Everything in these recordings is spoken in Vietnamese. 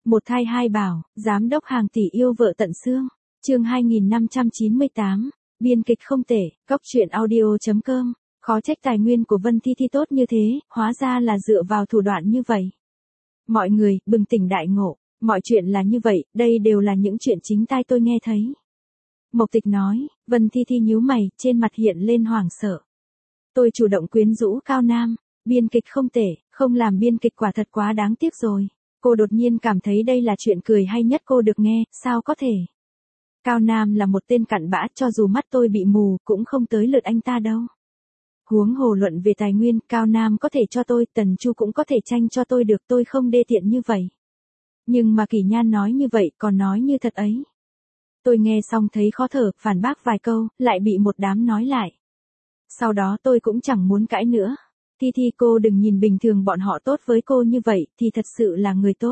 Một thai hai bảo, giám đốc hàng tỷ yêu vợ tận xương. Chương 2598. Biên kịch không tệ, góc truyện audio.com. Khó trách tài nguyên của Vân Thi Thi tốt như thế, hóa ra là dựa vào thủ đoạn như vậy. Mọi người, bừng tỉnh đại ngộ, mọi chuyện là như vậy, đây đều là những chuyện chính tai tôi nghe thấy. Mộc Tịch nói, Vân Thi Thi nhíu mày, trên mặt hiện lên hoảng sợ. Tôi chủ động quyến rũ Cao Nam, biên kịch không tệ, không làm biên kịch quả thật quá đáng tiếc rồi. Cô đột nhiên cảm thấy đây là chuyện cười hay nhất cô được nghe, sao có thể. Cao Nam là một tên cặn bã, cho dù mắt tôi bị mù, cũng không tới lượt anh ta đâu. Huống hồ luận về tài nguyên, Cao Nam có thể cho tôi, Tần Chu cũng có thể tranh cho tôi được, tôi không đê tiện như vậy. Nhưng mà Kỷ Nhan nói như vậy, còn nói như thật ấy. Tôi nghe xong thấy khó thở, phản bác vài câu, lại bị một đám nói lại. Sau đó tôi cũng chẳng muốn cãi nữa. Thi Thi, cô đừng nhìn bình thường bọn họ tốt với cô như vậy, thì thật sự là người tốt.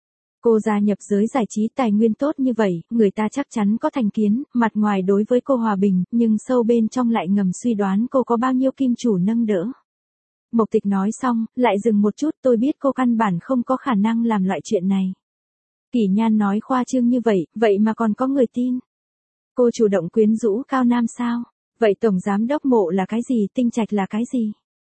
Cô gia nhập giới giải trí tài nguyên tốt như vậy, người ta chắc chắn có thành kiến, mặt ngoài đối với cô hòa bình, nhưng sâu bên trong lại ngầm suy đoán cô có bao nhiêu kim chủ nâng đỡ. Mộc Tịch nói xong, lại dừng một chút, tôi biết cô căn bản không có khả năng làm loại chuyện này. Kỷ Nhan nói khoa trương như vậy, vậy mà còn có người tin. Cô chủ động quyến rũ Cao Nam sao? Vậy Tổng Giám Đốc Mộ là cái gì, Tinh Trạch là cái gì?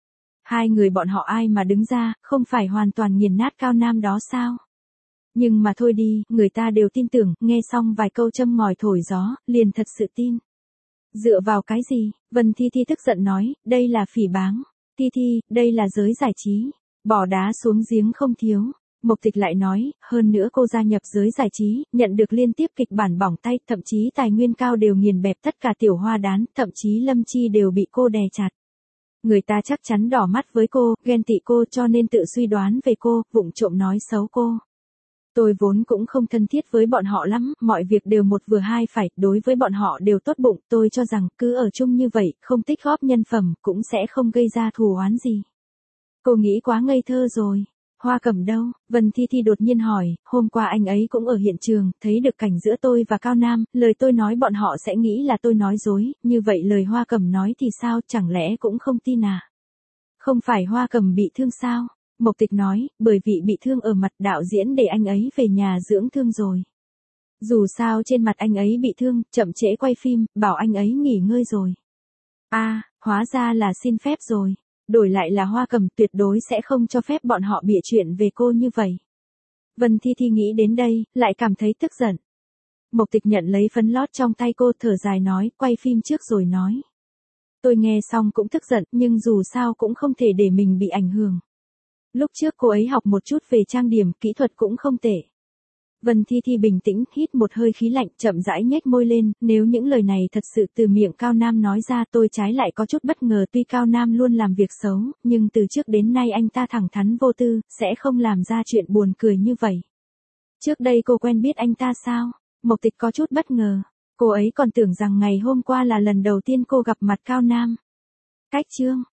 Hai người bọn họ ai mà đứng ra, không phải hoàn toàn nghiền nát Cao Nam đó sao? Nhưng mà thôi đi, người ta đều tin tưởng, nghe xong vài câu châm ngòi thổi gió, liền thật sự tin. Dựa vào cái gì? Vân Thi Thi tức giận nói, đây là phỉ báng. Thi Thi, đây là giới giải trí. Bỏ đá xuống giếng không thiếu. Mộc Tịch lại nói, hơn nữa cô gia nhập giới giải trí, nhận được liên tiếp kịch bản bỏng tay, thậm chí tài nguyên cao đều nghiền bẹp tất cả tiểu hoa đán, thậm chí Lâm Chi đều bị cô đè chặt. Người ta chắc chắn đỏ mắt với cô, ghen tị cô cho nên tự suy đoán về cô, vụng trộm nói xấu cô. Tôi vốn cũng không thân thiết với bọn họ lắm, mọi việc đều một vừa hai phải, đối với bọn họ đều tốt bụng, tôi cho rằng cứ ở chung như vậy, không tích góp nhân phẩm, cũng sẽ không gây ra thù oán gì. Cô nghĩ quá ngây thơ rồi. Hoa Cẩm đâu? Vân Thi Thi đột nhiên hỏi, hôm qua anh ấy cũng ở hiện trường, thấy được cảnh giữa tôi và Cao Nam, lời tôi nói bọn họ sẽ nghĩ là tôi nói dối, như vậy lời Hoa Cẩm nói thì sao, chẳng lẽ cũng không tin à? Không phải Hoa Cẩm bị thương sao? Mộc Tịch nói, bởi vì bị thương ở mặt, đạo diễn để anh ấy về nhà dưỡng thương rồi. Dù sao trên mặt anh ấy bị thương, chậm trễ quay phim, bảo anh ấy nghỉ ngơi rồi. Hóa ra là xin phép rồi. Đổi lại là Hoa Cẩm tuyệt đối sẽ không cho phép bọn họ bịa chuyện về cô như vậy. Vân Thi Thi nghĩ đến đây, lại cảm thấy tức giận. Mộc Tịch nhận lấy phấn lót trong tay cô, thở dài nói, quay phim trước rồi nói. Tôi nghe xong cũng tức giận, nhưng dù sao cũng không thể để mình bị ảnh hưởng. Lúc trước cô ấy học một chút về trang điểm, kỹ thuật cũng không tệ. Vân Thi Thi bình tĩnh, hít một hơi khí lạnh, chậm rãi nhếch môi lên, nếu những lời này thật sự từ miệng Cao Nam nói ra, tôi trái lại có chút bất ngờ, tuy Cao Nam luôn làm việc xấu, nhưng từ trước đến nay anh ta thẳng thắn vô tư, sẽ không làm ra chuyện buồn cười như vậy. Trước đây cô quen biết anh ta sao? Mộc Tịch có chút bất ngờ, cô ấy còn tưởng rằng ngày hôm qua là lần đầu tiên cô gặp mặt Cao Nam. Cách chương